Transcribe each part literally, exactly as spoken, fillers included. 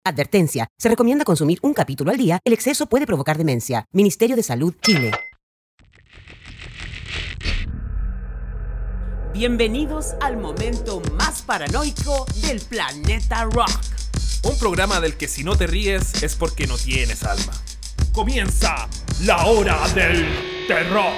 Advertencia. Se recomienda consumir un capítulo al día. El exceso puede provocar demencia. Ministerio de Salud, Chile. Bienvenidos al momento más paranoico del planeta rock. Un programa del que si no te ríes es porque no tienes alma. Comienza la hora del terror.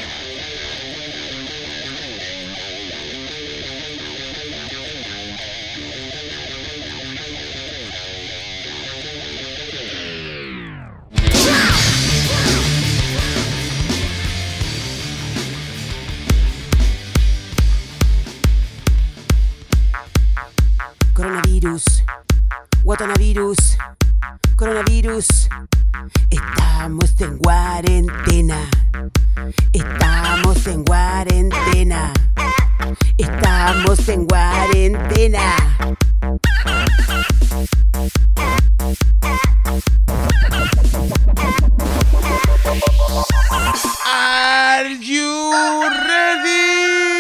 Coronavirus, guatonavirus, coronavirus. Estamos en cuarentena. Estamos en cuarentena. Estamos en cuarentena. Are you ready?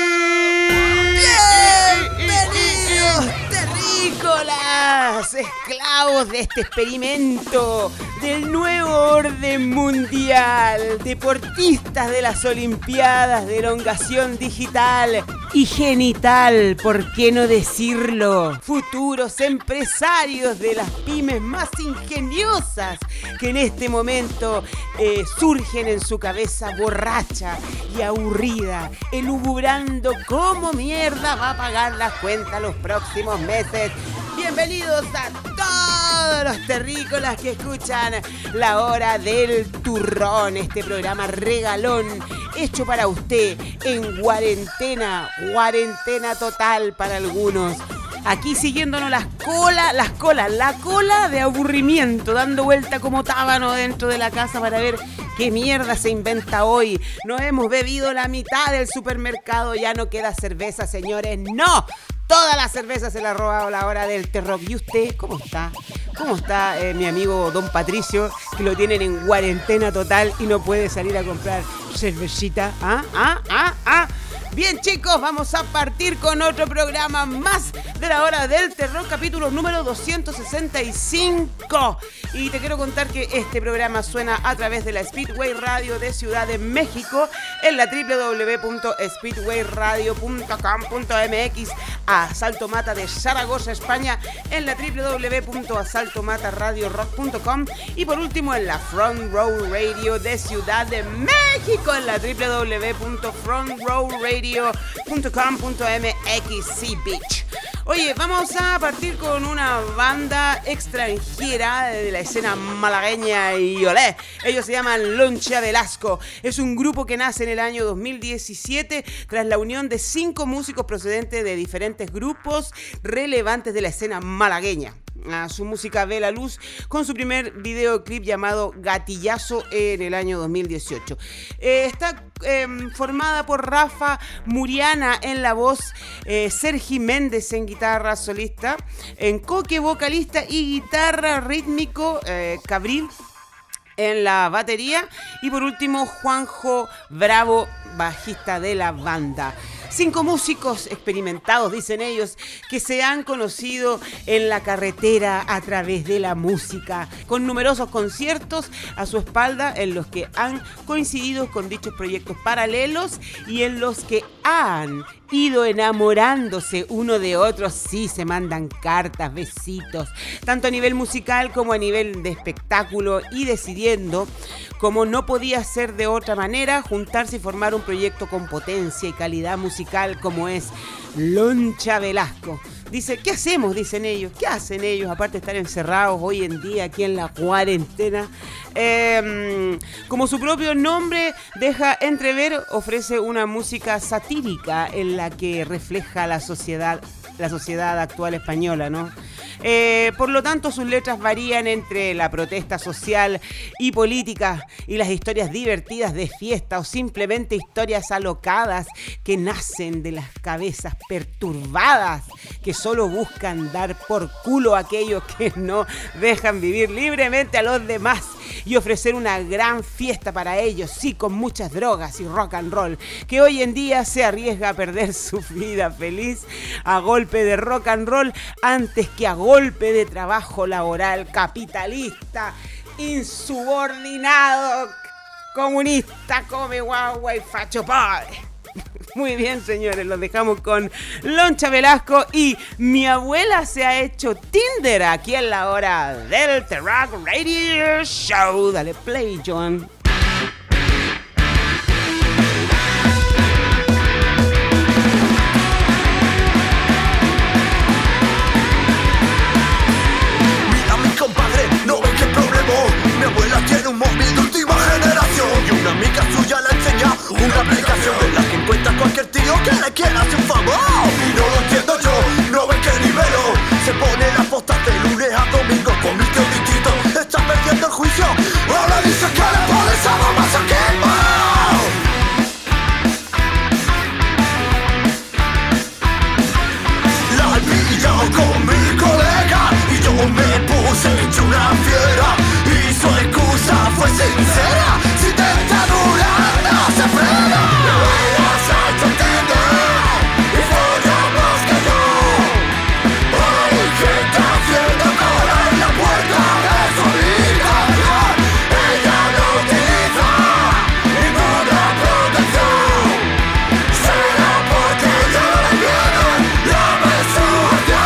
Esclavos de este experimento del nuevo orden mundial, deportistas de las Olimpiadas de elongación digital y genital, ¿por qué no decirlo? Futuros empresarios de las pymes más ingeniosas que en este momento eh, surgen en su cabeza borracha y aburrida, elucubrando cómo mierda va a pagar las cuentas los próximos meses. Bienvenidos a todos los terrícolas que escuchan La Hora del Turrón, este programa regalón hecho para usted en cuarentena, cuarentena total para algunos. Aquí siguiéndonos las colas, las colas, la cola de aburrimiento, dando vuelta como tábano dentro de la casa para ver qué mierda se inventa hoy. Nos hemos bebido la mitad del supermercado, ya no queda cerveza, señores, ¡no! Toda la cerveza se la ha robado La Hora del Terror. ¿Y usted cómo está? ¿Cómo está eh, mi amigo Don Patricio, que lo tienen en cuarentena total y no puede salir a comprar cervecita? ¿Ah? ¿Ah? ¿Ah? ¿Ah? Bien, chicos, vamos a partir con otro programa más de La Hora del Terror, capítulo número doscientos sesenta y cinco. Y te quiero contar que este programa suena a través de la Speedway Radio de Ciudad de México en la doble u doble u doble u punto speedway radio punto com punto m x, a Salto Mata de Zaragoza, España, en la doble u doble u doble u punto asalto mata radio rock punto com y por último en la Front Row Radio de Ciudad de México en la doble u doble u doble u punto front row radio punto com punto m x. Sí, bitch. Oye, vamos a partir con una banda extranjera de la escena malagueña y olé. Ellos se llaman Loncha Velasco. Es un grupo que nace en el año dos mil diecisiete tras la unión de cinco músicos procedentes de diferentes grupos relevantes de la escena malagueña. A su música ve la luz con su primer videoclip llamado Gatillazo en el año dos mil dieciocho. Eh, está eh, formada por Rafa Muriana en la voz, eh, Sergi Méndez en guitarra solista, en coque vocalista y guitarra rítmico, eh, Cabril en la batería y por último Juanjo Bravo, bajista de la banda. Cinco músicos experimentados, dicen ellos, que se han conocido en la carretera a través de la música, con numerosos conciertos a su espalda en los que han coincidido con dichos proyectos paralelos y en los que han ido enamorándose uno de otro. Sí, se mandan cartas, besitos, tanto a nivel musical como a nivel de espectáculo, y decidiendo, como no podía ser de otra manera, juntarse y formar un proyecto con potencia y calidad musical como es Loncha Velasco. Dice, ¿qué hacemos? Dicen ellos. ¿Qué hacen ellos? Aparte de estar encerrados hoy en día aquí en la cuarentena. Eh, como su propio nombre deja entrever, ofrece una música satírica en la que refleja la sociedad, la sociedad actual española, ¿no? Eh, por lo tanto, sus letras varían entre la protesta social y política y las historias divertidas de fiesta o simplemente historias alocadas que nacen de las cabezas perturbadas que solo buscan dar por culo a aquellos que no dejan vivir libremente a los demás. y ofrecer una gran fiesta para ellos, sí, con muchas drogas y rock and roll, que hoy en día se arriesga a perder su vida feliz a golpe de rock and roll antes que a golpe de trabajo laboral capitalista, insubordinado, comunista, come guagua y facho pobre. Muy bien, señores, los dejamos con Loncha Velasco y Mi abuela se ha hecho Tinder aquí en la hora del The Rock Radio Show. Dale play, John. Mira, mi compadre, no ven qué problema. Mi abuela tiene un móvil de última generación y una amiga suya le enseña una aplicación de la que encuentra cualquier tío que le quiera hacer un favor. Y no lo entiendo yo, no ven qué nivelo. Se pone las postas de lunes a domingo con mi tío distinto. Está perdiendo el juicio, ahora dice que le pone sadomasoquismo. La he pillado con mi colega y yo me puse hecho una fiera. Y su excusa fue sincera, si te está durando se frena. Mi abuela se ha hecho Tinder y folla más que yo. Ay, ¿qué está haciendo cola en la puerta de su habitación? Ella no utiliza ninguna protección. Será porque yo le viene la menstruación.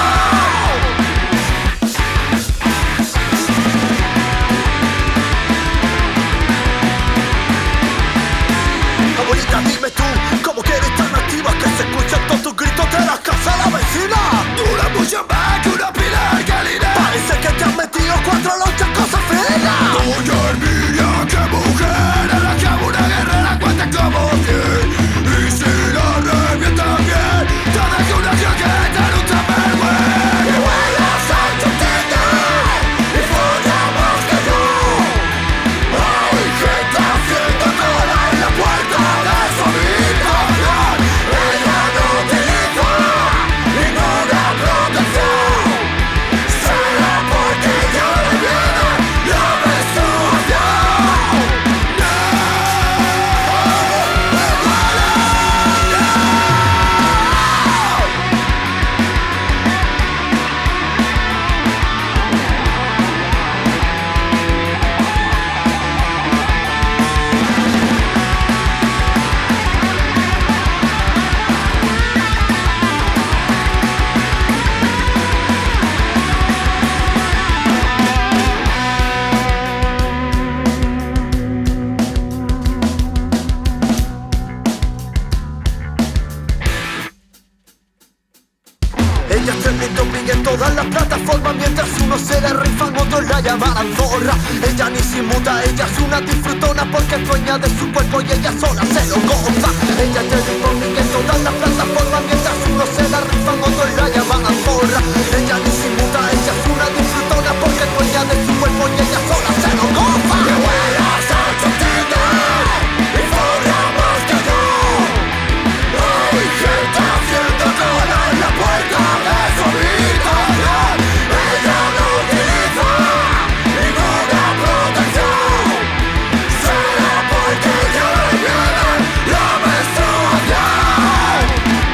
Abuelita, dime tú, ¿cómo quieres tan activa que se escuchan todos tus gritos de la casa de la vecina? Dura mucho más que una pila de calidad. Parece que te han metido cuatro lonchas cosas finas. Oye, mira, qué mujer, a la que hago una guerrera cuenta como cien. Y si la revienta bien, te dejo una chaqueta en un tupperware. Mi abuela se ha hecho Tinder y folla más que yo. Ay, ¿qué está haciendo cola en la puerta de su habitación? Ella no utiliza ninguna protección. Será porque ya le viene la menstruación. Ella está en topping en todas las plataformas. Mientras unos se la rifan, otros la llamarán zorra. Ella ni se muta, ella es una disfrutona porque es dueña de su cuerpo y ella sola se lo goza. Ella está en topping en todas las plataformas. Mientras unos se la rifan, otros la llamarán zorra. Ella ni se muta, ella es una disfrutona porque es dueña de su cuerpo y ella sola se lo goza. Mi abuela se ha hecho Tinder y folla más que yo. Ay, ¿qué está haciendo cola en la puerta de su habitación? Ella no utiliza ninguna protección. Será porque ya le viene la menstruación.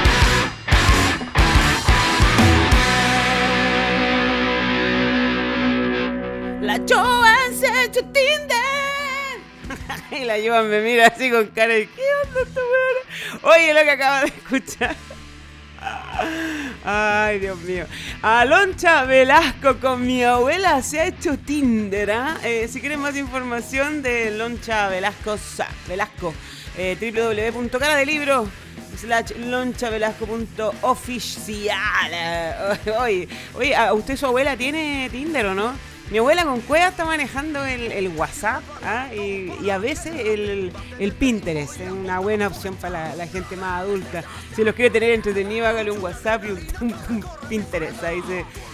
La Joan se ha hecho Tinder. Y la Joan me mira así con cara de ¿qué onda esta weona? Oye, lo que acabo de escuchar. Ay, Dios mío. Aloncha Velasco con Mi abuela se ha hecho Tinder, ¿ah? ¿eh? Si quieren más información de Loncha Velasco, Velasco eh, doble u doble u doble u punto cara de libro slash lonchavelasco punto oficial. Oye, oye, ¿usted su abuela tiene Tinder o no? Mi abuela con cueva está manejando el, el WhatsApp, ¿ah? y, y a veces el, el Pinterest. Es una buena opción para la, la gente más adulta. Si los quiere tener entretenido, hágale un WhatsApp y un, un, un Pinterest. Ahí se,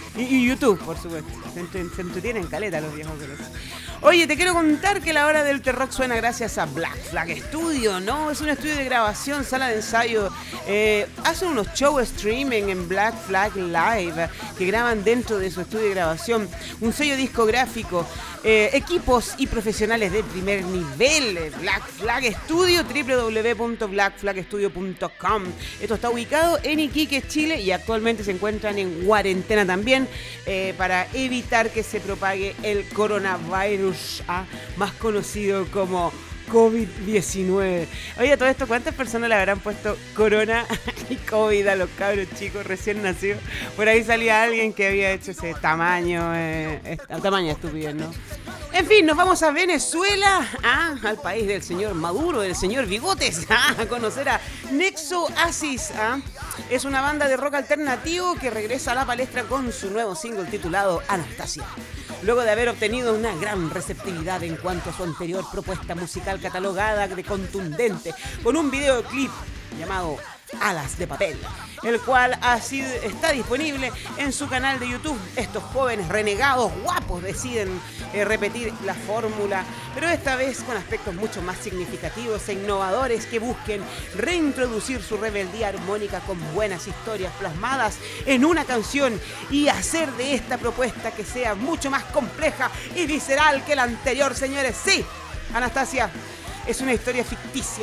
Y, y YouTube, por supuesto. Se, entre, se entretienen caleta los viejos con eso. Oye, te quiero contar que la hora del T-Rock suena gracias a Black Flag Studio, ¿no? Es un estudio de grabación, sala de ensayo. Eh, hacen unos show streaming en Black Flag Live que graban dentro de su estudio de grabación. Un sello discográfico, eh, equipos y profesionales de primer nivel. Black Flag Studio, doble u doble u doble u punto black flag studio punto com. Esto está ubicado en Iquique, Chile, y actualmente se encuentran en cuarentena también eh, para evitar que se propague el coronavirus, ah, más conocido como covid diecinueve. Oye, todo esto, ¿cuántas personas le habrán puesto corona y COVID a los cabros chicos recién nacidos? Por ahí salía alguien que había hecho ese tamaño, eh, este, tamaño estúpido, ¿no? En fin, nos vamos a Venezuela, ah, al país del señor Maduro, del señor Bigotes, ah, a conocer a Nexo Asis. Ah. Es una banda de rock alternativo que regresa a la palestra con su nuevo single titulado Anastasia. Luego de haber obtenido una gran receptividad en cuanto a su anterior propuesta musical catalogada de contundente, con un videoclip llamado Alas de Papel, el cual así está disponible en su canal de YouTube. Estos jóvenes renegados guapos deciden eh, repetir la fórmula, pero esta vez con aspectos mucho más significativos e innovadores que busquen reintroducir su rebeldía armónica con buenas historias plasmadas en una canción y hacer de esta propuesta que sea mucho más compleja y visceral que la anterior, señores. Sí, Anastasia es una historia ficticia.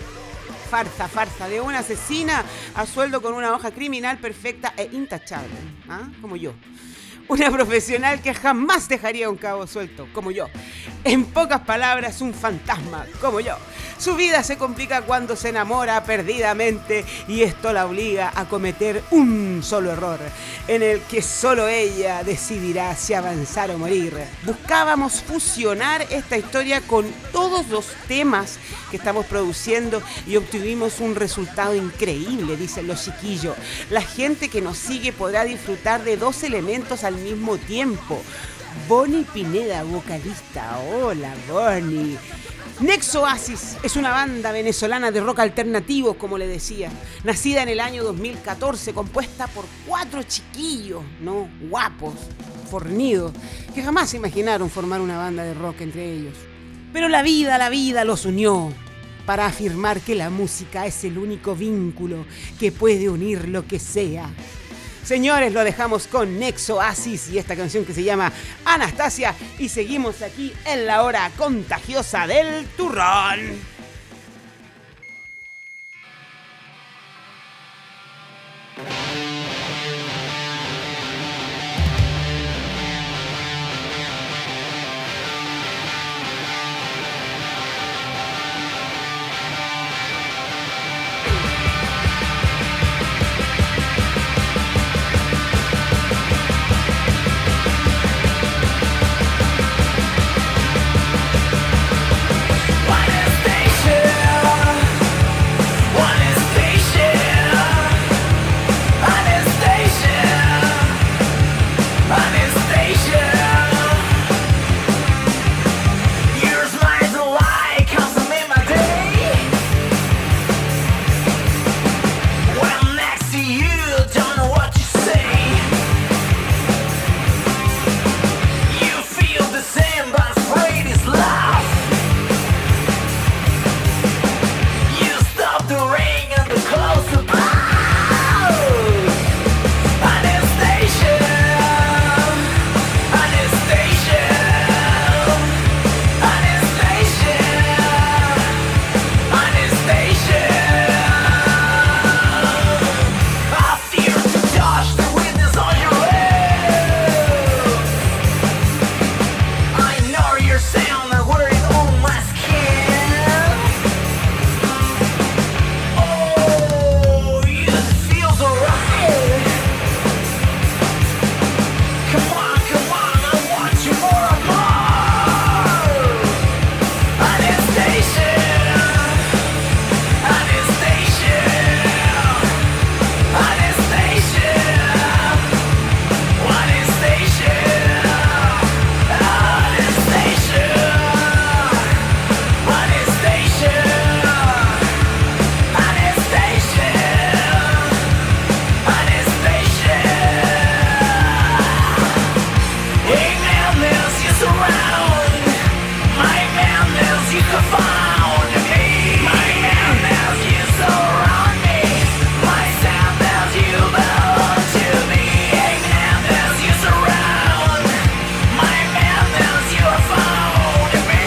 Farsa, farsa, de una asesina a sueldo con una hoja criminal perfecta e intachable, ¿ah? Como yo. Una profesional que jamás dejaría un cabo suelto, como yo. En pocas palabras, un fantasma, como yo. Su vida se complica cuando se enamora perdidamente y esto la obliga a cometer un solo error, en el que solo ella decidirá si avanzar o morir. Buscábamos fusionar esta historia con todos los temas que estamos produciendo y obtuvimos un resultado increíble, dicen los chiquillos. La gente que nos sigue podrá disfrutar de dos elementos al mismo tiempo. Bonnie Pineda, vocalista. Hola, Bonnie. Nexo Asis es una banda venezolana de rock alternativo, como le decía, nacida en el año dos mil catorce, compuesta por cuatro chiquillos, ¿no? Guapos, fornidos, que jamás se imaginaron formar una banda de rock entre ellos. Pero la vida, la vida los unió para afirmar que la música es el único vínculo que puede unir lo que sea. Señores, lo dejamos con Nexo Asis y esta canción que se llama Anastasia, y seguimos aquí en la hora contagiosa del turrón. What is this? madness you surround, my madness you confound me, my madness you surround me, my sadness you belong to me, madness you surround, my madness you are found in me.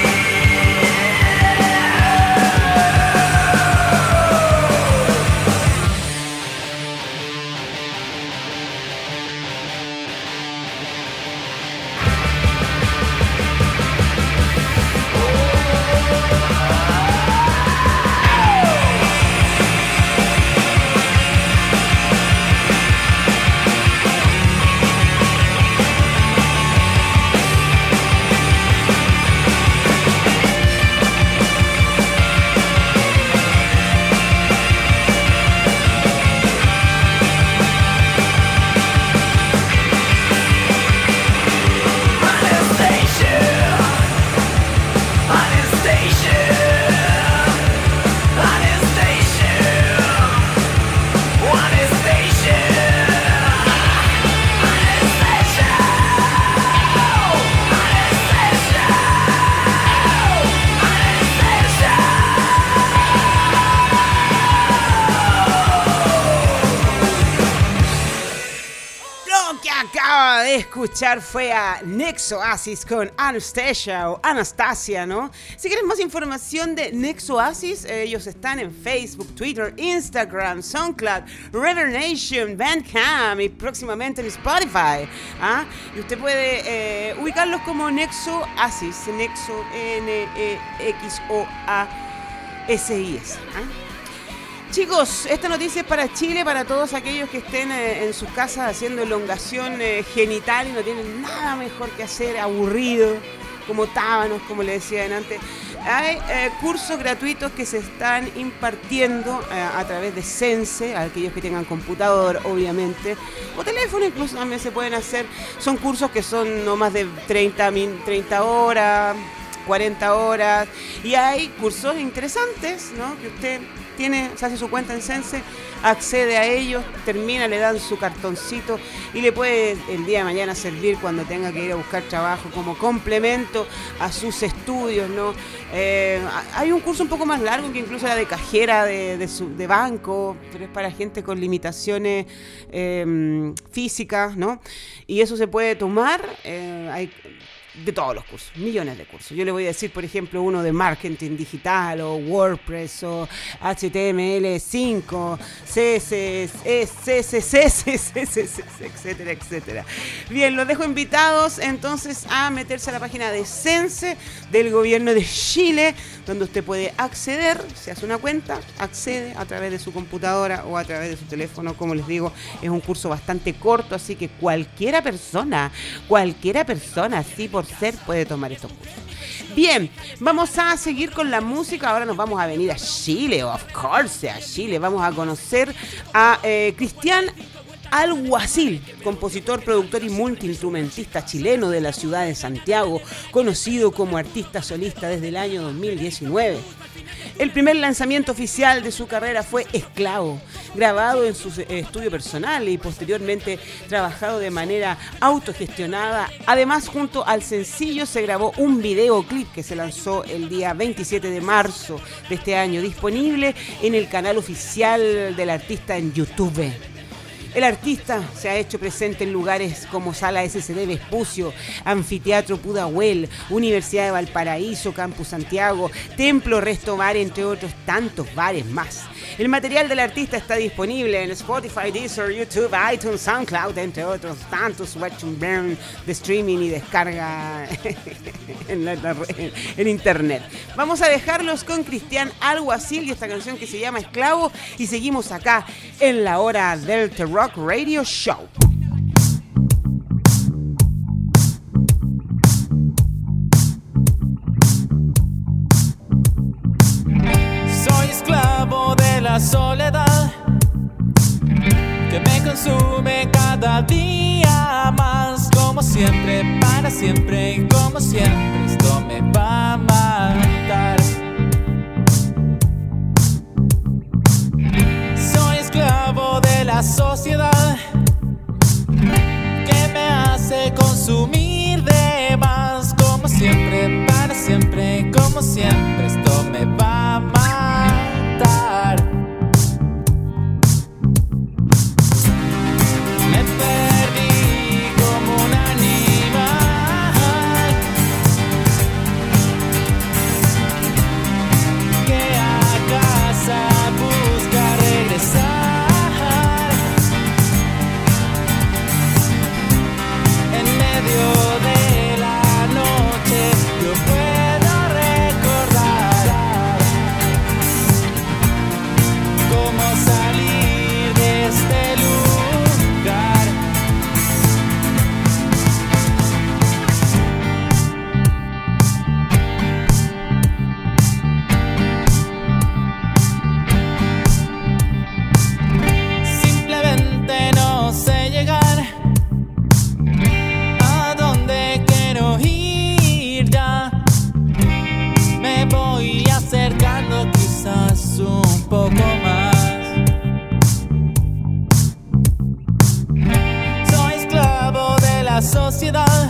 Lo que acaba de escuchar fue a Nexoasis con Anastasia o Anastasia, ¿no? Si quieres más información de Nexoasis, eh, ellos están en Facebook, Twitter, Instagram, SoundCloud, Reverb Nation, Bandcamp y próximamente en Spotify. ¿Ah? Y usted puede eh, ubicarlos como Nexoasis, Nexo N E X O A S I S. ¿Ah? Chicos, esta noticia es para Chile, para todos aquellos que estén eh, en sus casas haciendo elongación eh, genital y no tienen nada mejor que hacer, aburrido, como tábanos, como le decía antes. Hay eh, cursos gratuitos que se están impartiendo eh, a través de Sense, a aquellos que tengan computador, obviamente, o teléfono incluso también se pueden hacer. Son cursos que son no más de treinta, treinta horas, cuarenta horas, y hay cursos interesantes, ¿no? Que usted tiene, se hace su cuenta en Sense, accede a ellos, termina, le dan su cartoncito y le puede el día de mañana servir cuando tenga que ir a buscar trabajo como complemento a sus estudios, ¿no? Eh, hay un curso un poco más largo que incluso era de cajera de, de, su, de banco, pero es para gente con limitaciones eh, físicas, ¿no? Y eso se puede tomar, eh, hay de todos los cursos, millones de cursos. Yo le voy a decir, por ejemplo, uno de marketing digital o WordPress o H T M L cinco, C S S, C S S, etcétera, etcétera. Bien, los dejo invitados entonces a meterse a la página de Sense del gobierno de Chile, donde usted puede acceder, se hace una cuenta, accede a través de su computadora o a través de su teléfono. Como les digo, es un curso bastante corto, así que cualquiera persona, cualquiera persona, sí por ser, puede tomar estos cursos. Bien, vamos a seguir con la música. Ahora nos vamos a venir a Chile, of course, a Chile. Vamos a conocer a eh, Cristian Alguacil, compositor, productor y multiinstrumentista chileno de la ciudad de Santiago, conocido como artista solista desde el año dos mil diecinueve. El primer lanzamiento oficial de su carrera fue Esclavo, grabado en su estudio personal y posteriormente trabajado de manera autogestionada. Además, junto al sencillo se grabó un videoclip que se lanzó el día veintisiete de marzo de este año, disponible en el canal oficial del artista en YouTube. El artista se ha hecho presente en lugares como Sala S C D Vespucio, Anfiteatro Pudahuel, Universidad de Valparaíso, Campus Santiago, Templo Resto Bar, entre otros tantos bares más. El material del artista está disponible en Spotify, Deezer, YouTube, iTunes, SoundCloud, entre otros tantos watch and burn de streaming y descarga en, la, en, en internet. Vamos a dejarlos con Cristian Alguacil y esta canción que se llama Esclavo, y seguimos acá en la hora del T-Rock Radio Show. Soy esclavo de la soledad que me consume cada día más. Como siempre, para siempre y como siempre, esto me va a matar. Soy esclavo de la sociedad que me hace consumir de como siempre esto me va a matar. Me perdí como un animal que a casa busca regresar. En medio de la noche yo puedo recordar cómo salir de este lugar. Simplemente no sé llegar a donde quiero ir ya. Me voy acercando quizás un poco más. Soy esclavo de la sociedad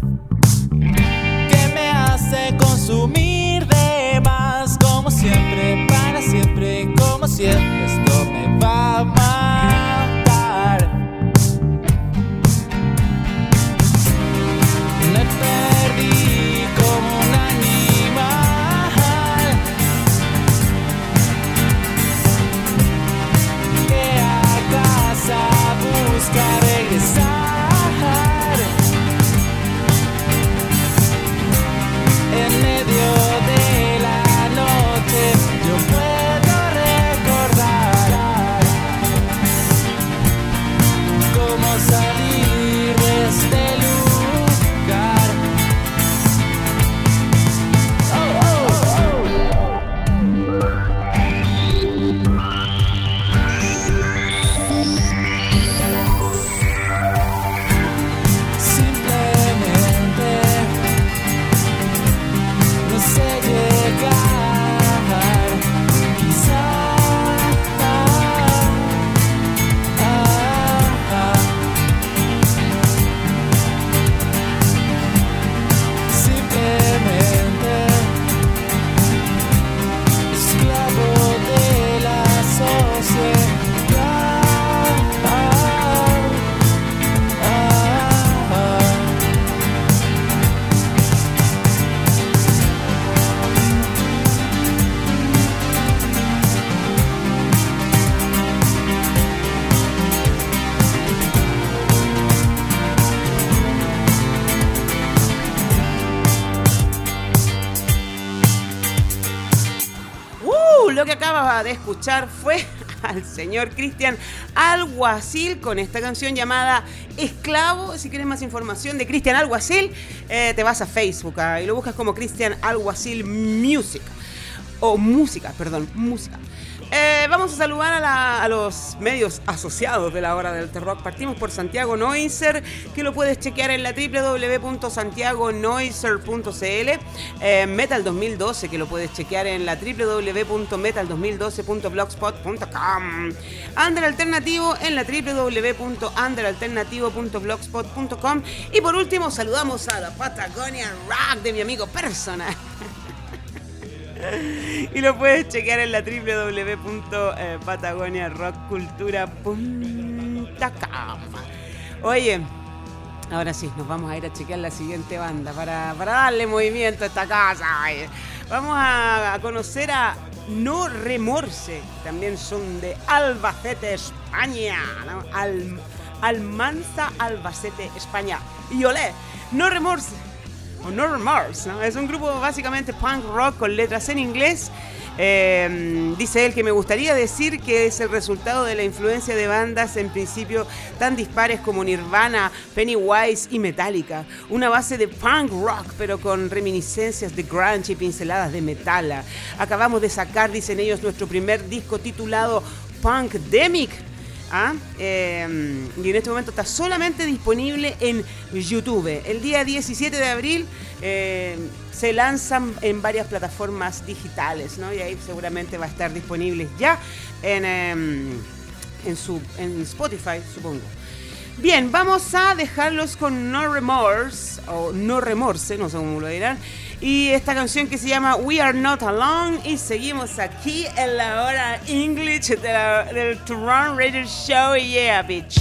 que me hace consumir de más. Como siempre, para siempre, como siempre, esto me va a matar. Me perdí como un animal que a casa busca regresar. En medio de la noche yo puedo recordar cómo salir de este lugar. Oh, oh, oh. Simplemente no sé llegar, quizá. Ah, ah. Simplemente esclavo de la sociedad. Ah, ah, ah. Uh, lo que acabas de escuchar fue al señor Cristian Alguacil con esta canción llamada Esclavo. Si quieres más información de Cristian Alguacil, eh, te vas a Facebook ah, y lo buscas como Cristian Alguacil Music. O música, perdón, música. Eh, vamos a saludar a, la- a los medios asociados de la Hora del Terrock. Partimos por Santiago Noiser, que lo puedes chequear en la doble u doble u doble u punto santiago noiser punto c l. Eh, Metal dos mil doce, que lo puedes chequear en la doble u doble u doble u punto metal dos mil doce punto blogspot punto com. Under Alternativo en la doble u doble u doble u punto under alternativo punto blogspot punto com. Y por último, saludamos a la Patagonia Rock de mi amigo personal. Y lo puedes chequear en la doble u doble u doble u punto patagonia rock cultura punto com. Oye, ahora sí, nos vamos a ir a chequear la siguiente banda para, para darle movimiento a esta casa. Oye. Vamos a, a conocer a No Remorse, también son de Albacete, España, ¿no? Al, Almanza, Albacete, España. Y olé, No Remorse. O No Remorse, ¿no? Es un grupo básicamente punk rock con letras en inglés. Eh, dice él que me gustaría decir que es el resultado de la influencia de bandas en principio tan dispares como Nirvana, Pennywise y Metallica. Una base de punk rock, pero con reminiscencias de grunge y pinceladas de metal. Acabamos de sacar, dicen ellos, nuestro primer disco titulado Punkdemic. ¿Ah? Eh, y en este momento está solamente disponible en YouTube. El día diecisiete de abril eh, se lanzan en varias plataformas digitales, ¿no? Y ahí seguramente va a estar disponible ya en, eh, en, su, en Spotify, supongo. Bien, vamos a dejarlos con No Remorse, o No Remorse, no sé cómo lo dirán. Y esta canción que se llama We Are Not Alone. Y seguimos aquí en la hora English de la, del Toronto Radio Show. Yeah, bitch.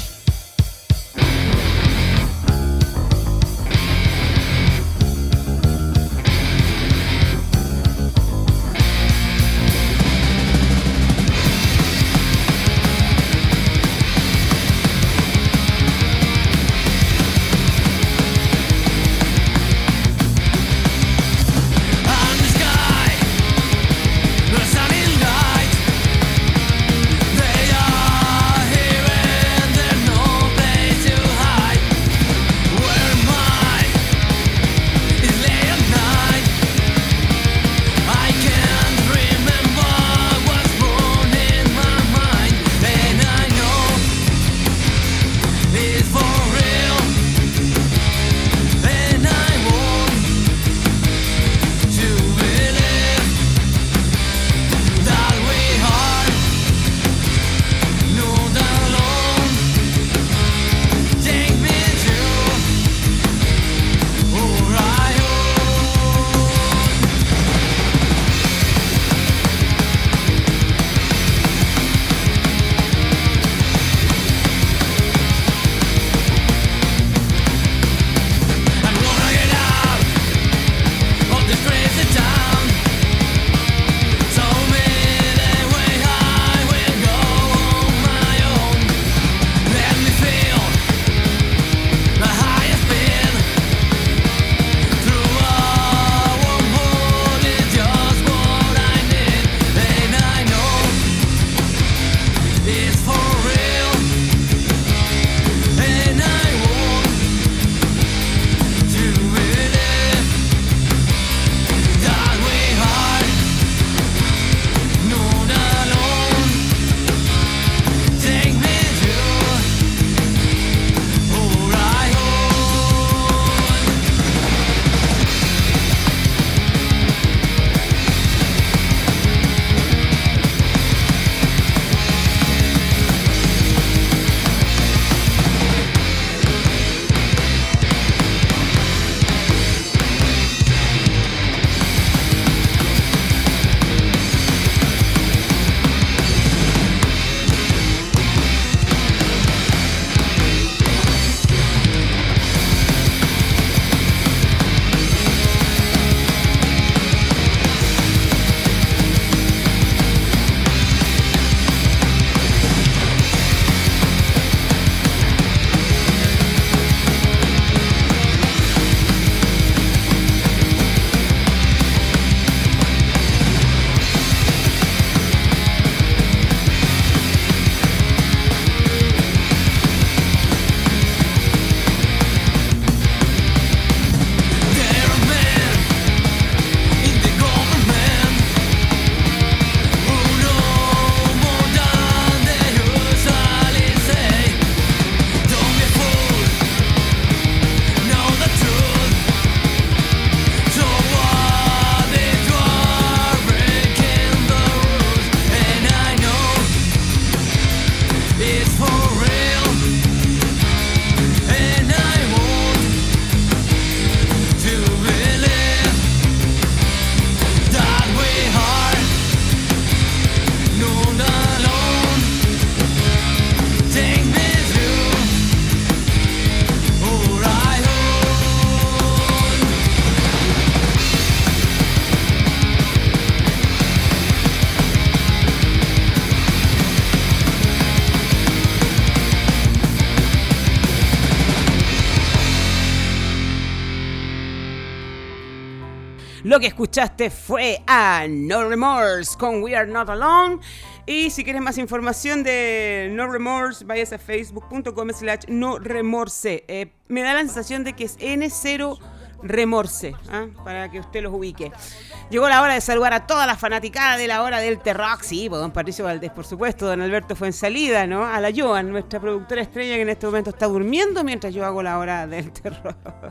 Lo que escuchaste fue a No Remorse con We Are Not Alone. Y si quieres más información de No Remorse, vayas a facebook punto com slash no remorse. Eh, me da la sensación de que es N cero Remorse, ¿eh? Para que usted los ubique. Llegó la hora de saludar a toda la fanaticada de la hora del T-Rock. Sí, pues, don Patricio Valdés, por supuesto, don Alberto Fuensalida, ¿no? A la Joan, nuestra productora estrella que en este momento está durmiendo mientras yo hago la hora del T-Rock.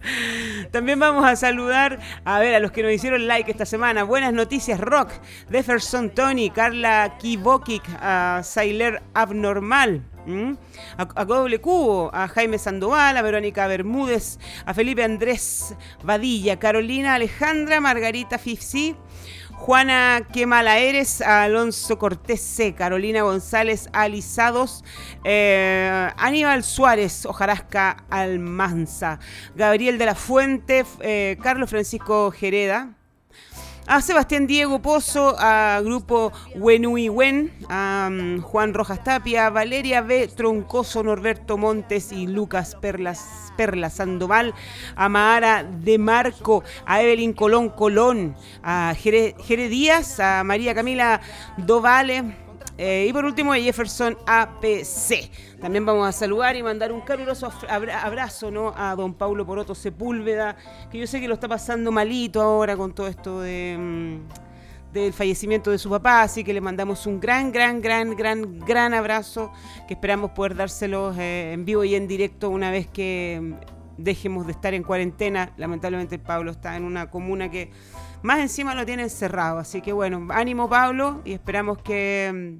También vamos a saludar a ver a los que nos hicieron like esta semana. Buenas noticias rock. Jefferson Tony, Carla Kibokic, a Sailer Abnormal. ¿Mm? A, a Doble Cubo, a Jaime Sandoval, a Verónica Bermúdez, a Felipe Andrés Vadilla, Carolina Alejandra, Margarita Fifsi, Juana Quemala Eres, a Alonso Cortés C, Carolina González Alizados, eh, Aníbal Suárez, Ojarasca Almanza, Gabriel de la Fuente, eh, Carlos Francisco Jereda, a Sebastián Diego Pozo, a Grupo Wenuiwen, a um, Juan Rojas Tapia, Valeria B. Troncoso, Norberto Montes y Lucas Perlas, Perla Sandoval, a Mahara de Marco, a Evelyn Colón Colón, a Jere, Jere Díaz, a María Camila Dovale, eh, y por último a Jefferson A P C. También vamos a saludar y mandar un caluroso abrazo, ¿no?, a don Paulo Poroto Sepúlveda, que yo sé que lo está pasando malito ahora con todo esto de, mm, del fallecimiento de su papá, así que le mandamos un gran, gran, gran, gran, gran abrazo, que esperamos poder dárselo eh, en vivo y en directo una vez que dejemos de estar en cuarentena. Lamentablemente Pablo está en una comuna que más encima lo tiene encerrado, así que bueno, ánimo Pablo, y esperamos que...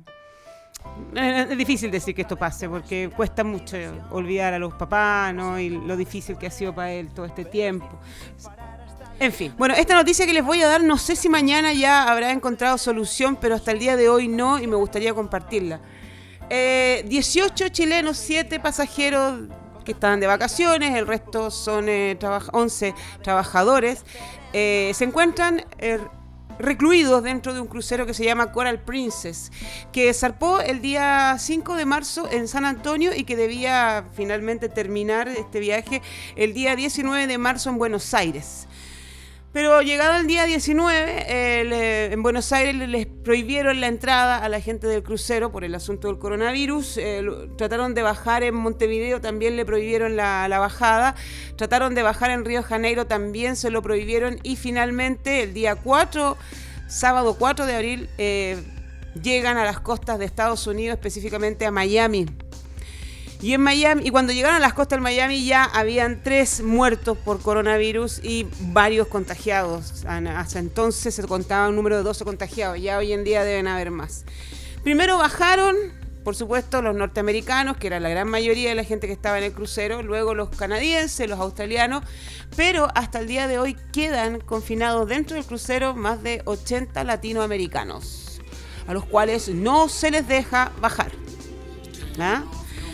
Es difícil decir que esto pase porque cuesta mucho olvidar a los papás, ¿no?, y lo difícil que ha sido para él todo este tiempo. En fin, bueno, esta noticia que les voy a dar no sé si mañana ya habrá encontrado solución, pero hasta el día de hoy no, y me gustaría compartirla. Eh, dieciocho chilenos, siete pasajeros que estaban de vacaciones, el resto son eh, traba- once trabajadores, eh, se encuentran... Eh, recluidos dentro de un crucero que se llama Coral Princess, que zarpó el día cinco de marzo en San Antonio y que debía finalmente terminar este viaje el día diecinueve de marzo en Buenos Aires. Pero llegado el día diecinueve, eh, le, en Buenos Aires les prohibieron la entrada a la gente del crucero por el asunto del coronavirus. Eh, lo, trataron de bajar en Montevideo, también le prohibieron la, la bajada. Trataron de bajar en Río de Janeiro, también se lo prohibieron. Y finalmente, el día cuatro, sábado cuatro de abril, eh, llegan a las costas de Estados Unidos, específicamente a Miami. Y en Miami, y cuando llegaron a las costas de Miami ya habían tres muertos por coronavirus y varios contagiados. Hasta entonces se contaba un número de doce contagiados, ya hoy en día deben haber más. Primero bajaron, por supuesto, los norteamericanos, que era la gran mayoría de la gente que estaba en el crucero, luego los canadienses, los australianos, pero hasta el día de hoy quedan confinados dentro del crucero más de ochenta latinoamericanos, a los cuales no se les deja bajar. ¿Ah?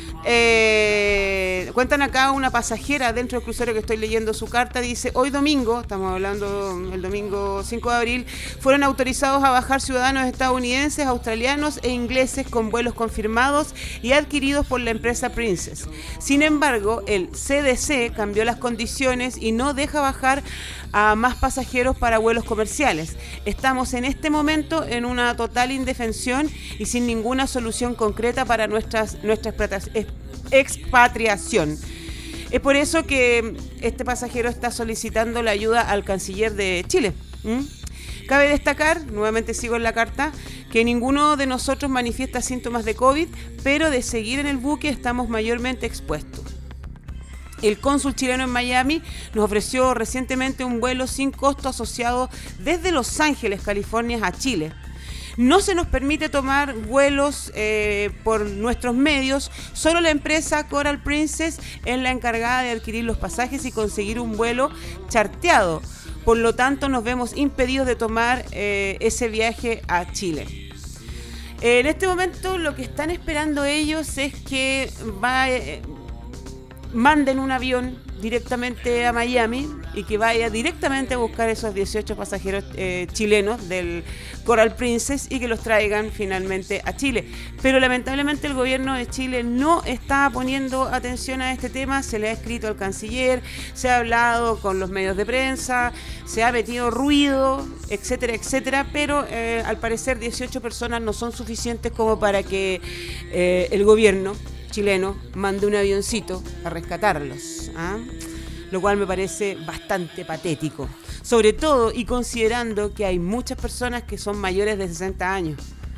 Eh, cuentan acá una pasajera dentro del crucero que estoy leyendo su carta, dice: hoy domingo, estamos hablando el domingo cinco de abril, fueron autorizados a bajar ciudadanos estadounidenses, australianos e ingleses con vuelos confirmados y adquiridos por la empresa Princess. Sin embargo, el C D C cambió las condiciones y no deja bajar a más pasajeros para vuelos comerciales. Estamos en este momento en una total indefensión y sin ninguna solución concreta para nuestras, nuestra expatriación. Es por eso que este pasajero está solicitando la ayuda al canciller de Chile. ¿Mm? Cabe destacar, nuevamente sigo en la carta, que ninguno de nosotros manifiesta síntomas de COVID, pero de seguir en el buque estamos mayormente expuestos. El cónsul chileno en Miami nos ofreció recientemente un vuelo sin costo asociado desde Los Ángeles, California, a Chile. No se nos permite tomar vuelos eh, por nuestros medios, solo la empresa Coral Princess es la encargada de adquirir los pasajes y conseguir un vuelo charteado. Por lo tanto, nos vemos impedidos de tomar eh, ese viaje a Chile. En este momento lo que están esperando ellos es que va... Eh, manden un avión directamente a Miami y que vaya directamente a buscar esos dieciocho pasajeros eh, chilenos del Coral Princess y que los traigan finalmente a Chile. Pero lamentablemente el gobierno de Chile no está poniendo atención a este tema. Se le ha escrito al canciller, se ha hablado con los medios de prensa, se ha metido ruido, etcétera, etcétera, pero eh, al parecer dieciocho personas no son suficientes como para que eh, el gobierno chileno mande un avioncito a rescatarlos, ¿ah? Lo cual me parece bastante patético, sobre todo y considerando que hay muchas personas que son mayores de sesenta años.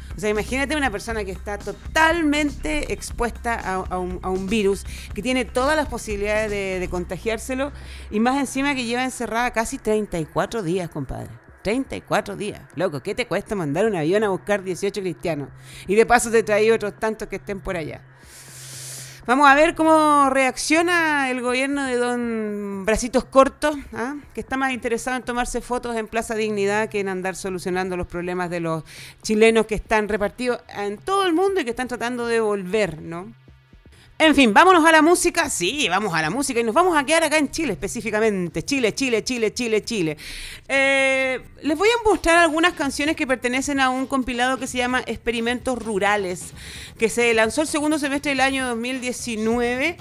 O sea, imagínate una persona que está totalmente expuesta a, a, un, a un virus, que tiene todas las posibilidades de, de contagiárselo, y más encima que lleva encerrada casi treinta y cuatro días, compadre. treinta y cuatro días. Loco, ¿qué te cuesta mandar un avión a buscar dieciocho cristianos? Y de paso te traí otros tantos que estén por allá. Vamos a ver cómo reacciona el gobierno de don Bracitos Cortos, ¿ah? Que está más interesado en tomarse fotos en Plaza Dignidad que en andar solucionando los problemas de los chilenos que están repartidos en todo el mundo y que están tratando de volver, ¿no? En fin, vámonos a la música. Sí, vamos a la música y nos vamos a quedar acá en Chile específicamente. Chile, Chile, Chile, Chile, Chile. Eh, les voy a mostrar algunas canciones que pertenecen a un compilado que se llama Experimentos Rurales, que se lanzó el segundo semestre del año dos mil diecinueve.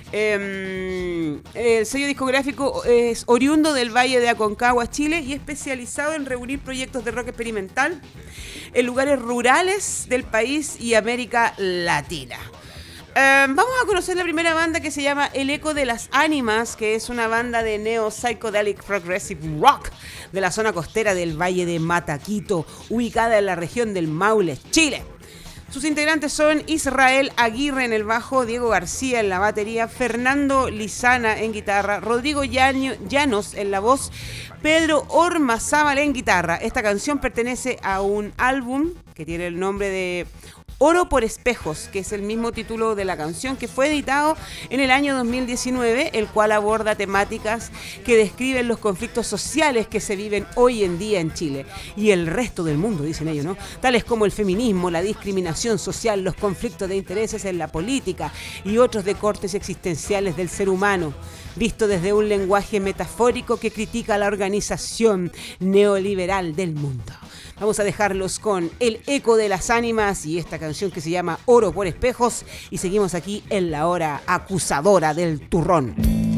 Eh, el sello discográfico es oriundo del Valle de Aconcagua, Chile, y especializado en reunir proyectos de rock experimental en lugares rurales del país y América Latina. Uh, vamos a conocer la primera banda, que se llama El Eco de las Ánimas, que es una banda de neo psychedelic progressive rock de la zona costera del Valle de Mataquito, ubicada en la región del Maule, Chile. Sus integrantes son Israel Aguirre en el bajo, Diego García en la batería, Fernando Lizana en guitarra, Rodrigo Llanos en la voz, Pedro Ormazábal en guitarra. Esta canción pertenece a un álbum que tiene el nombre de Oro por Espejos, que es el mismo título de la canción, que fue editado en el año dos mil diecinueve, el cual aborda temáticas que describen los conflictos sociales que se viven hoy en día en Chile y el resto del mundo, dicen ellos, ¿no? Tales como el feminismo, la discriminación social, los conflictos de intereses en la política y otros de cortes existenciales del ser humano, visto desde un lenguaje metafórico que critica la organización neoliberal del mundo. Vamos a dejarlos con El Eco de las Ánimas y esta canción que se llama Oro por Espejos, y seguimos aquí en la hora acusadora del turrón.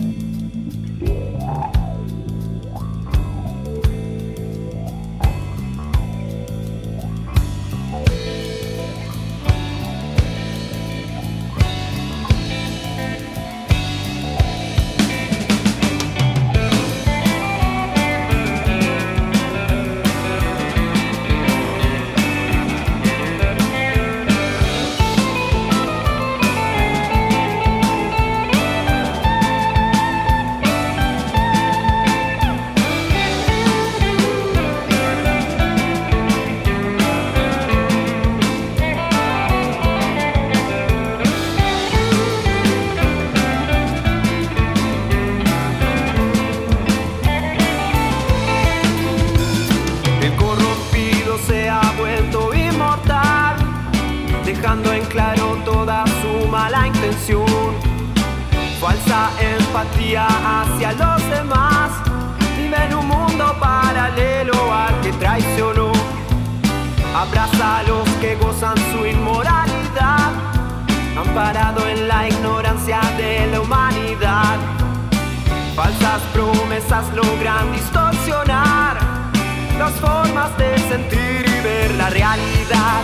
Falsa empatía hacia los demás, vive en un mundo paralelo al que traicionó. Abraza a los que gozan su inmoralidad, amparado en la ignorancia de la humanidad. Falsas promesas logran distorsionar las formas de sentir y ver la realidad.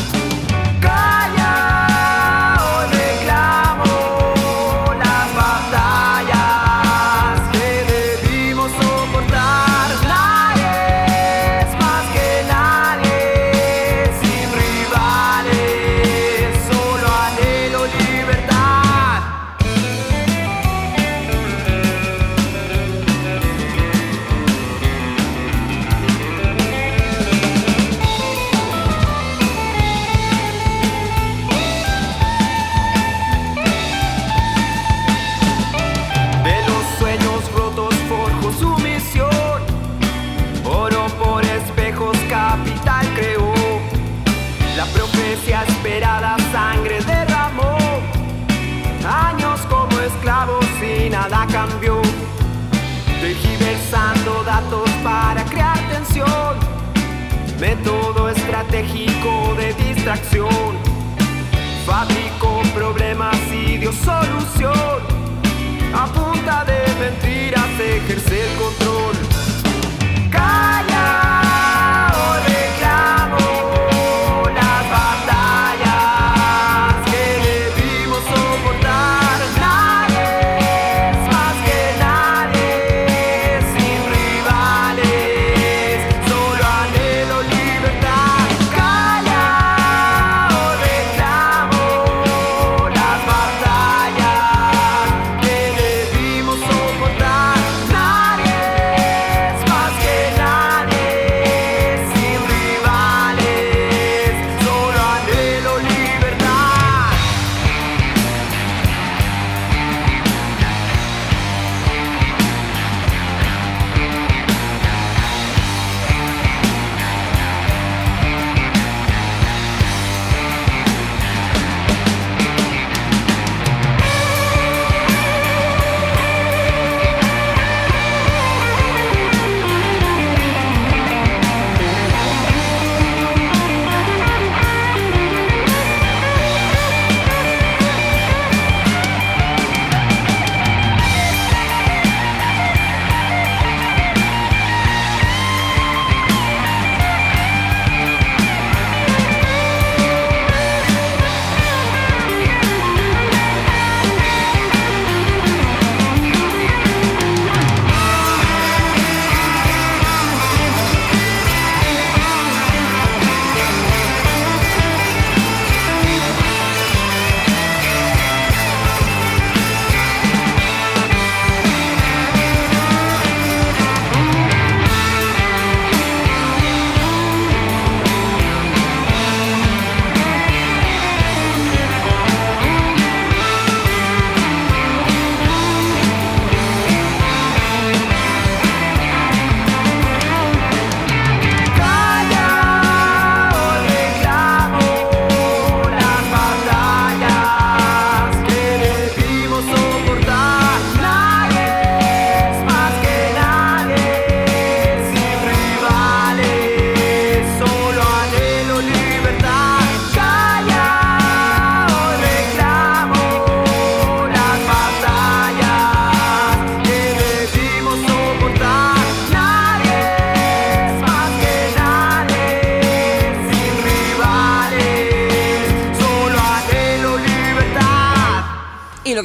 Calla. Esperada sangre derramó, años como esclavos y nada cambió, tergiversando datos para crear tensión, método estratégico de distracción, fabricó problemas y dio solución, a punta de mentiras ejerce el control. Calla. Calla.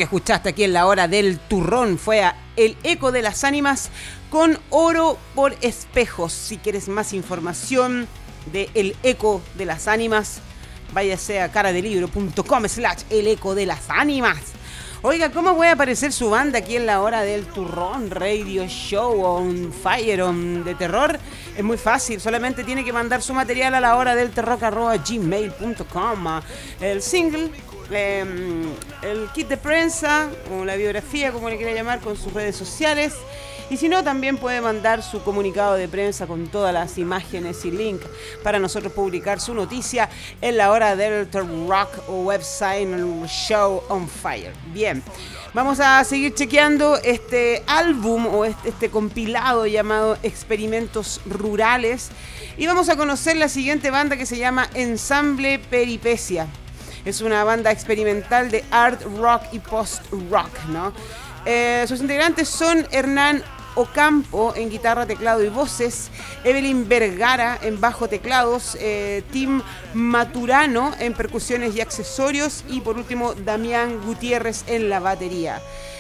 que escuchaste aquí en la hora del turrón fue a El Eco de las Ánimas con Oro por Espejos. Si quieres más información de El Eco de las Ánimas, váyase a caradelibro punto com slash El Eco de las Ánimas. Oiga, ¿cómo puede aparecer su banda aquí en la hora del turrón? Radio Show on Fire on de terror. Es muy fácil, solamente tiene que mandar su material a la hora del terror arroba gmail punto com. El single, eh, el kit de prensa o la biografía, como le quiera llamar, con sus redes sociales. Y si no, también puede mandar su comunicado de prensa con todas las imágenes y link para nosotros publicar su noticia en la hora del rock o website Show on Fire. Bien, vamos a seguir chequeando este álbum o este, este compilado llamado Experimentos Rurales y vamos a conocer la siguiente banda que se llama Ensamble Peripecia. Es una banda experimental de art rock y post rock, ¿no? Eh, sus integrantes son Hernán Ocampo en guitarra, teclado y voces, Evelyn Vergara en bajo, teclados, eh, Tim Maturano en percusiones y accesorios y por último Damián Gutiérrez en la batería.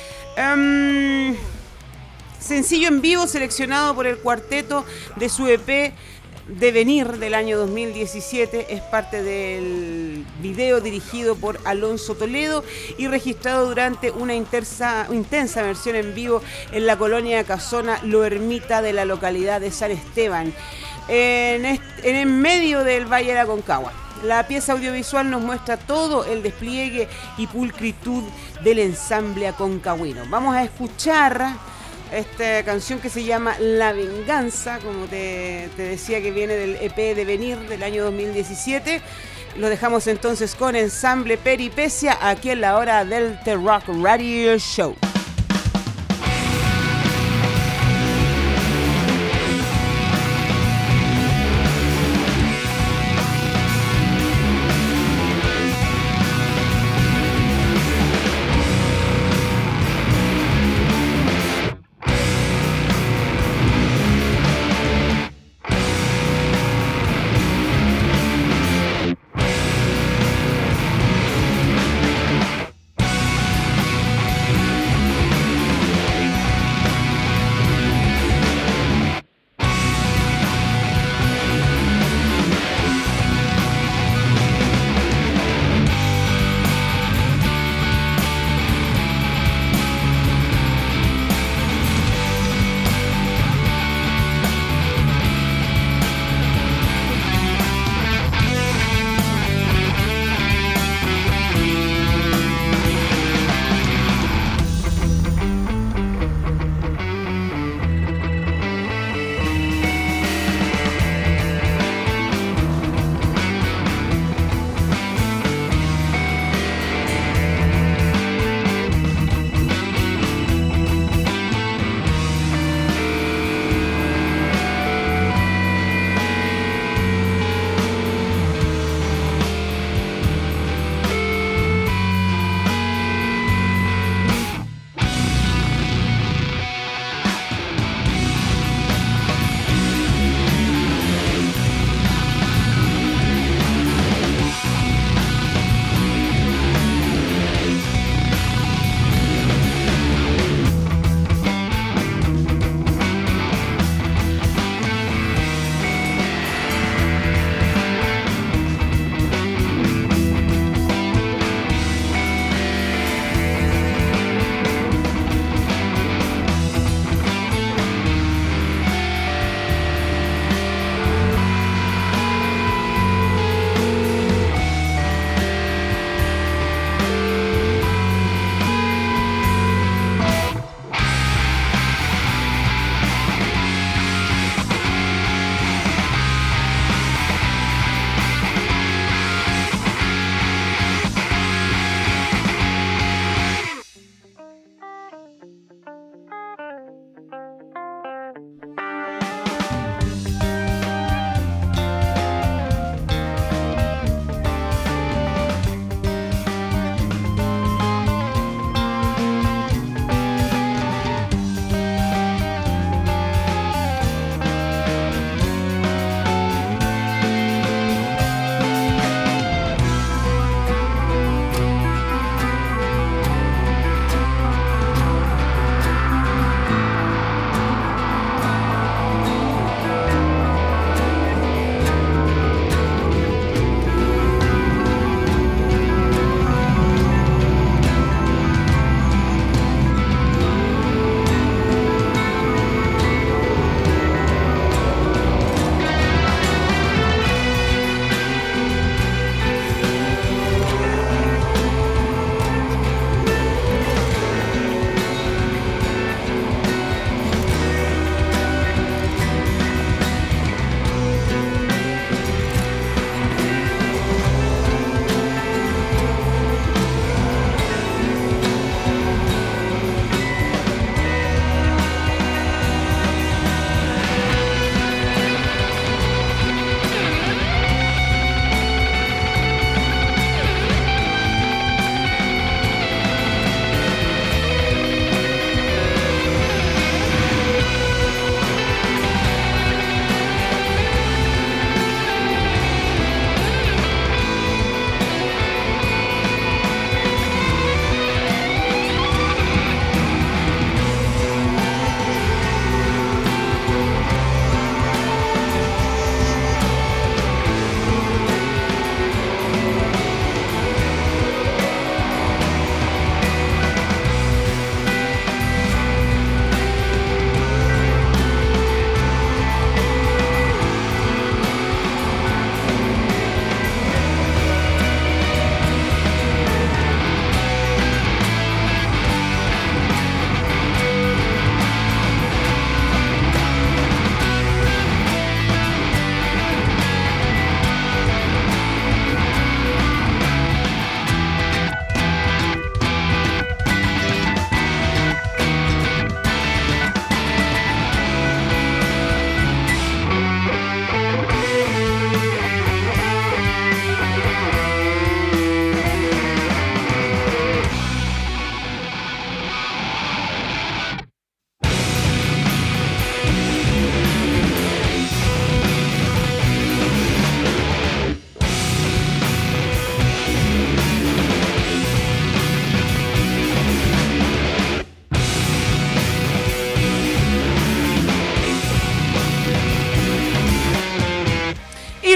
Um, sencillo en vivo seleccionado por el cuarteto de su E P Devenir del año dos mil diecisiete, es parte del video dirigido por Alonso Toledo y registrado durante una intensa, intensa versión en vivo en la colonia Casona Lo Ermita de la localidad de San Esteban, en, este, en el medio del Valle de Aconcagua. La pieza audiovisual nos muestra todo el despliegue y pulcritud del ensamble aconcagüino. Vamos a escuchar esta canción que se llama La Venganza, como te, te decía, que viene del E P Devenir del año dos mil diecisiete. Lo dejamos entonces con Ensamble Peripecia aquí en la hora del The Rock Radio Show. We'll be right back.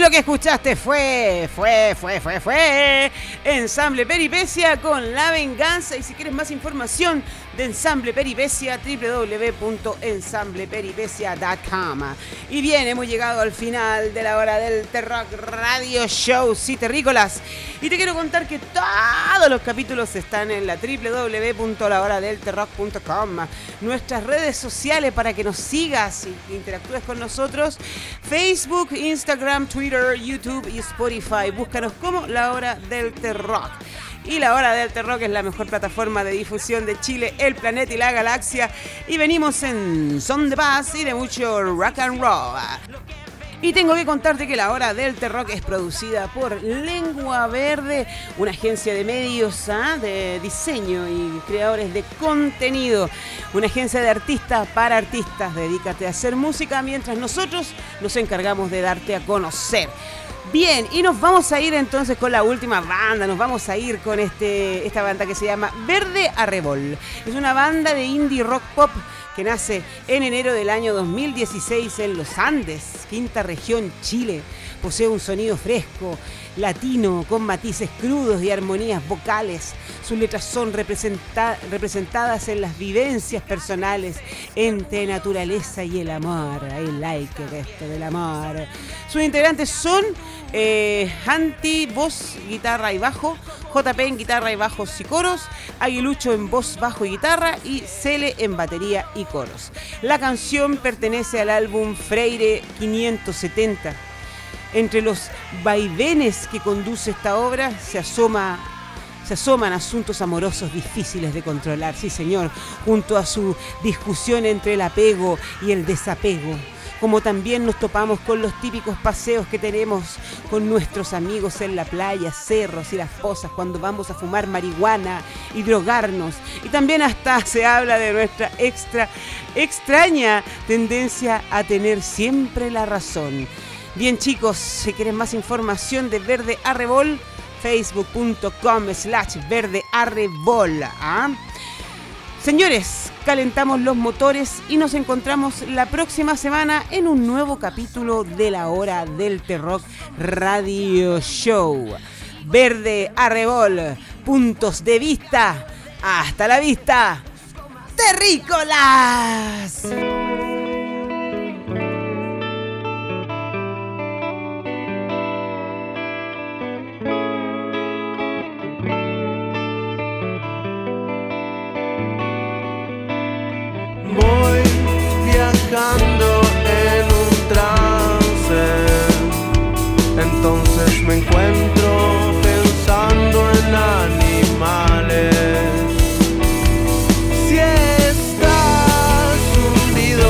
lo que escuchaste fue, fue, fue, fue, fue Ensamble Peripecia con La Venganza. Y si quieres más información de Ensamble Peripecia, doble u doble u doble u punto ensamble peripecia punto com. Y bien, hemos llegado al final de la hora del T-Rock Radio Show, sí, terrícolas. Y te quiero contar que todos los capítulos están en la doble u doble u doble u punto la hora del terrock punto com. Nuestras redes sociales para que nos sigas y interactúes con nosotros: Facebook, Instagram, Twitter, YouTube y Spotify. Búscanos como La Hora del T-Rock. Y La Hora del T-Rock es la mejor plataforma de difusión de Chile, el planeta y la galaxia. Y venimos en son de paz y de mucho rock and roll. Y tengo que contarte que La Hora del T-Rock es producida por Lengua Verde, una agencia de medios, ¿ah? de diseño y creadores de contenido. Una agencia de artistas para artistas. Dedícate a hacer música mientras nosotros nos encargamos de darte a conocer. Bien, y nos vamos a ir entonces con la última banda. Nos vamos a ir con este, esta banda que se llama Verde Arrebol. Es una banda de indie rock pop que nace en enero del año dos mil dieciséis en los Andes, quinta región, Chile. Posee un sonido fresco, latino, con matices crudos y armonías vocales. Sus letras son representa- representadas en las vivencias personales entre naturaleza y el amor. I like it, esto del amor. Sus integrantes son eh, Anti, voz, guitarra y bajo, J P en guitarra y bajos y coros, Aguilucho en voz, bajo y guitarra y Cele en batería y coros. La canción pertenece al álbum Freire quinientos setenta. Entre los vaivenes que conduce esta obra se asoma, se asoman asuntos amorosos difíciles de controlar, sí señor, junto a su discusión entre el apego y el desapego. Como también nos topamos con los típicos paseos que tenemos con nuestros amigos en la playa, cerros y las pozas cuando vamos a fumar marihuana y drogarnos. Y también hasta se habla de nuestra extra extraña tendencia a tener siempre la razón. Bien chicos, si quieren más información de Verde Arrebol, facebook punto com slash verde arrebol. ¿Ah? Señores, calentamos los motores y nos encontramos la próxima semana en un nuevo capítulo de La Hora del T-Rock Radio Show. Verde Arrebol, puntos de vista. Hasta la vista, terrícolas. Viajando en un trance, entonces me encuentro pensando en animales. Si estás hundido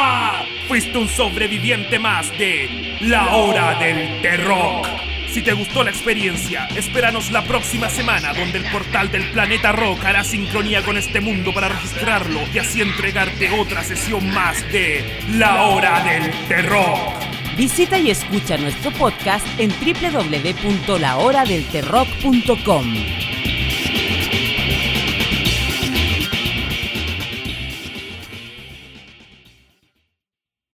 Fuiste un sobreviviente más de La Hora del Terror. Si te gustó la experiencia, espéranos la próxima semana, donde el portal del planeta Rock hará sincronía con este mundo para registrarlo y así entregarte otra sesión más de La Hora del Terror. Visita y escucha nuestro podcast en doble u doble u doble u punto la hora del terrock punto com.